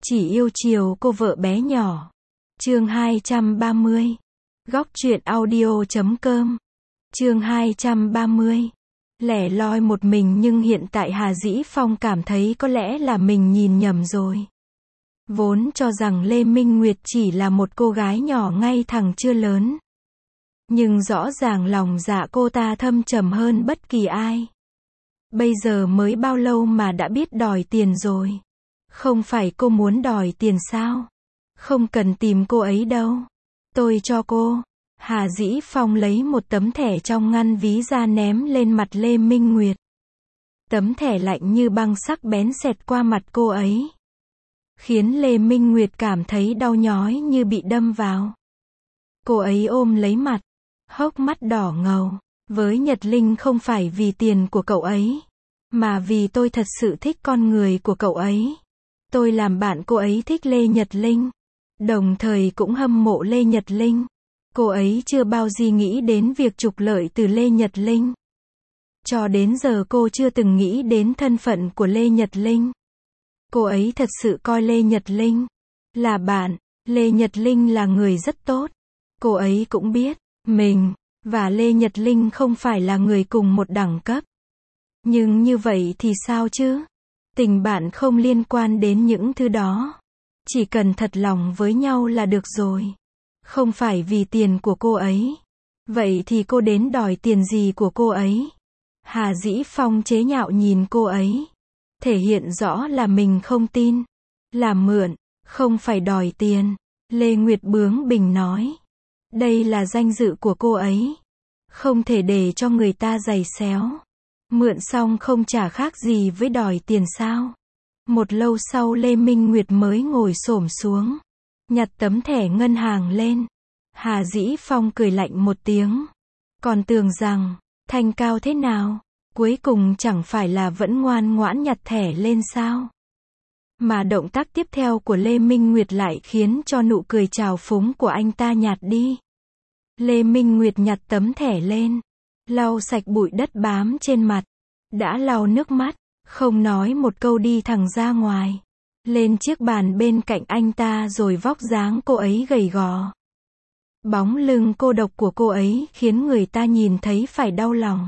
Chỉ yêu chiều cô vợ bé nhỏ. Chương 230. Góc truyện audio.com. Chương 230. Lẻ loi một mình nhưng hiện tại Hà Dĩ Phong cảm thấy có lẽ là mình nhìn nhầm rồi. Vốn cho rằng Lê Minh Nguyệt chỉ là một cô gái nhỏ ngay thẳng chưa lớn. Nhưng rõ ràng lòng dạ cô ta thâm trầm hơn bất kỳ ai. Bây giờ mới bao lâu mà đã biết đòi tiền rồi. Không phải cô muốn đòi tiền sao? Không cần tìm cô ấy đâu. Tôi cho cô. Hà Dĩ Phong lấy một tấm thẻ trong ngăn ví ra ném lên mặt Lê Minh Nguyệt. Tấm thẻ lạnh như băng sắc bén xẹt qua mặt cô ấy. Khiến Lê Minh Nguyệt cảm thấy đau nhói như bị đâm vào. Cô ấy ôm lấy mặt. Hốc mắt đỏ ngầu. Với Nhật Linh không phải vì tiền của cậu ấy. Mà vì tôi thật sự thích con người của cậu ấy. Tôi làm bạn cô ấy thích Lê Nhật Linh. Đồng thời cũng hâm mộ Lê Nhật Linh. Cô ấy chưa bao giờ nghĩ đến việc trục lợi từ Lê Nhật Linh. Cho đến giờ cô chưa từng nghĩ đến thân phận của Lê Nhật Linh. Cô ấy thật sự coi Lê Nhật Linh là bạn. Lê Nhật Linh là người rất tốt. Cô ấy cũng biết, mình và Lê Nhật Linh không phải là người cùng một đẳng cấp. Nhưng như vậy thì sao chứ? Tình bạn không liên quan đến những thứ đó. Chỉ cần thật lòng với nhau là được rồi. Không phải vì tiền của cô ấy. Vậy thì cô đến đòi tiền gì của cô ấy? Hà Dĩ Phong chế nhạo nhìn cô ấy. Thể hiện rõ là mình không tin. Làm mượn, không phải đòi tiền. Lê Nguyệt bướng bỉnh nói. Đây là danh dự của cô ấy. Không thể để cho người ta giày xéo. Mượn xong không trả khác gì với đòi tiền sao? Một lâu sau Lê Minh Nguyệt mới ngồi xổm xuống. Nhặt tấm thẻ ngân hàng lên. Hà Dĩ Phong cười lạnh một tiếng. Còn tưởng rằng, thanh cao thế nào? Cuối cùng chẳng phải là vẫn ngoan ngoãn nhặt thẻ lên sao? Mà động tác tiếp theo của Lê Minh Nguyệt lại khiến cho nụ cười trào phúng của anh ta nhạt đi. Lê Minh Nguyệt nhặt tấm thẻ lên. Lau sạch bụi đất bám trên mặt. Đã lau nước mắt. Không nói một câu đi thẳng ra ngoài. Lên chiếc bàn bên cạnh anh ta rồi vóc dáng cô ấy gầy gò. Bóng lưng cô độc của cô ấy khiến người ta nhìn thấy phải đau lòng.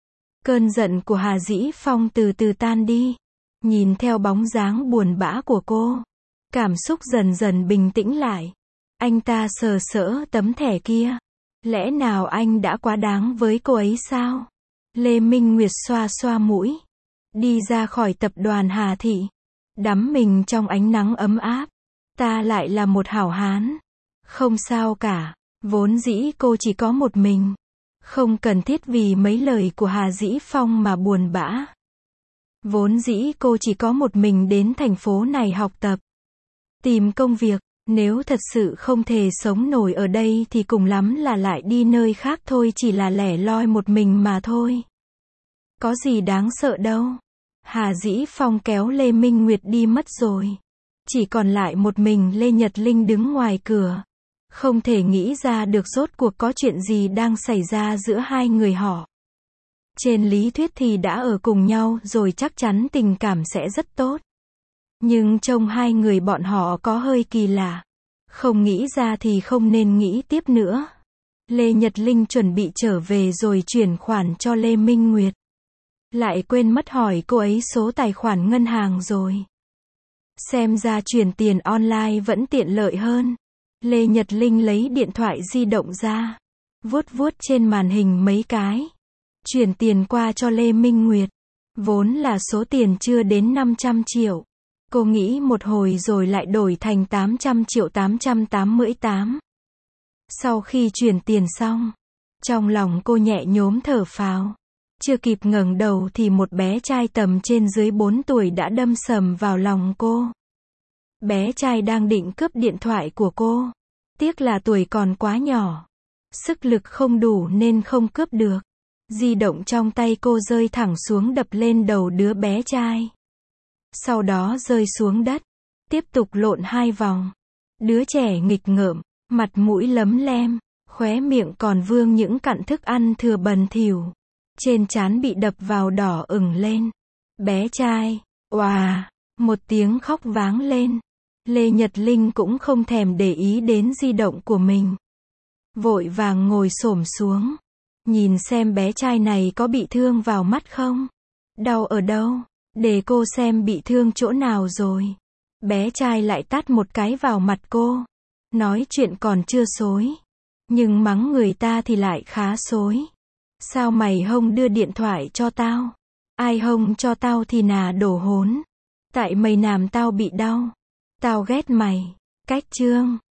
Cơn giận của Hà Dĩ Phong từ từ tan đi. Nhìn theo bóng dáng buồn bã của cô. Cảm xúc dần dần bình tĩnh lại. Anh ta sờ sỡ tấm thẻ kia. Lẽ nào anh đã quá đáng với cô ấy sao? Lê Minh Nguyệt xoa xoa mũi. Đi ra khỏi tập đoàn Hà Thị. Đắm mình trong ánh nắng ấm áp. Ta lại là một hảo hán. Không sao cả. Vốn dĩ cô chỉ có một mình. Không cần thiết vì mấy lời của Hà Dĩ Phong mà buồn bã. Vốn dĩ cô chỉ có một mình đến thành phố này học tập. Tìm công việc. Nếu thật sự không thể sống nổi ở đây thì cùng lắm là lại đi nơi khác thôi, chỉ là lẻ loi một mình mà thôi. Có gì đáng sợ đâu. Hà Dĩ Phong kéo Lê Minh Nguyệt đi mất rồi. Chỉ còn lại một mình Lê Nhật Linh đứng ngoài cửa. Không thể nghĩ ra được rốt cuộc có chuyện gì đang xảy ra giữa hai người họ. Trên lý thuyết thì đã ở cùng nhau rồi chắc chắn tình cảm sẽ rất tốt. Nhưng trông hai người bọn họ có hơi kỳ lạ. Không nghĩ ra thì không nên nghĩ tiếp nữa. Lê Nhật Linh chuẩn bị trở về rồi chuyển khoản cho Lê Minh Nguyệt. Lại quên mất hỏi cô ấy số tài khoản ngân hàng rồi. Xem ra chuyển tiền online vẫn tiện lợi hơn. Lê Nhật Linh lấy điện thoại di động ra. Vuốt vuốt trên màn hình mấy cái. Chuyển tiền qua cho Lê Minh Nguyệt. Vốn là số tiền chưa đến 500 triệu. Cô nghĩ một hồi rồi lại đổi thành 800 triệu 888. Sau khi chuyển tiền xong, trong lòng cô nhẹ nhõm thở phào. Chưa kịp ngẩng đầu thì một bé trai tầm trên dưới 4 tuổi đã đâm sầm vào lòng cô. Bé trai đang định cướp điện thoại của cô. Tiếc là tuổi còn quá nhỏ. Sức lực không đủ nên không cướp được. Di động trong tay cô rơi thẳng xuống đập lên đầu đứa bé trai. Sau đó rơi xuống đất. Tiếp tục lộn 2 vòng. Đứa trẻ nghịch ngợm, mặt mũi lấm lem, khóe miệng còn vương những cặn thức ăn thừa bẩn thỉu. Trên trán bị đập vào đỏ ửng lên. Bé trai, òa, một tiếng khóc váng lên. Lê Nhật Linh cũng không thèm để ý đến di động của mình. Vội vàng ngồi xổm xuống. Nhìn xem bé trai này có bị thương vào mắt không? Đau ở đâu? Để cô xem bị thương chỗ nào rồi. Bé trai lại tát một cái vào mặt cô. Nói chuyện còn chưa xối. Nhưng mắng người ta thì lại khá xối. Sao mày không đưa điện thoại cho tao? Ai không cho tao thì nà đổ hốn. Tại mày làm tao bị đau. Tao ghét mày. Cách chương.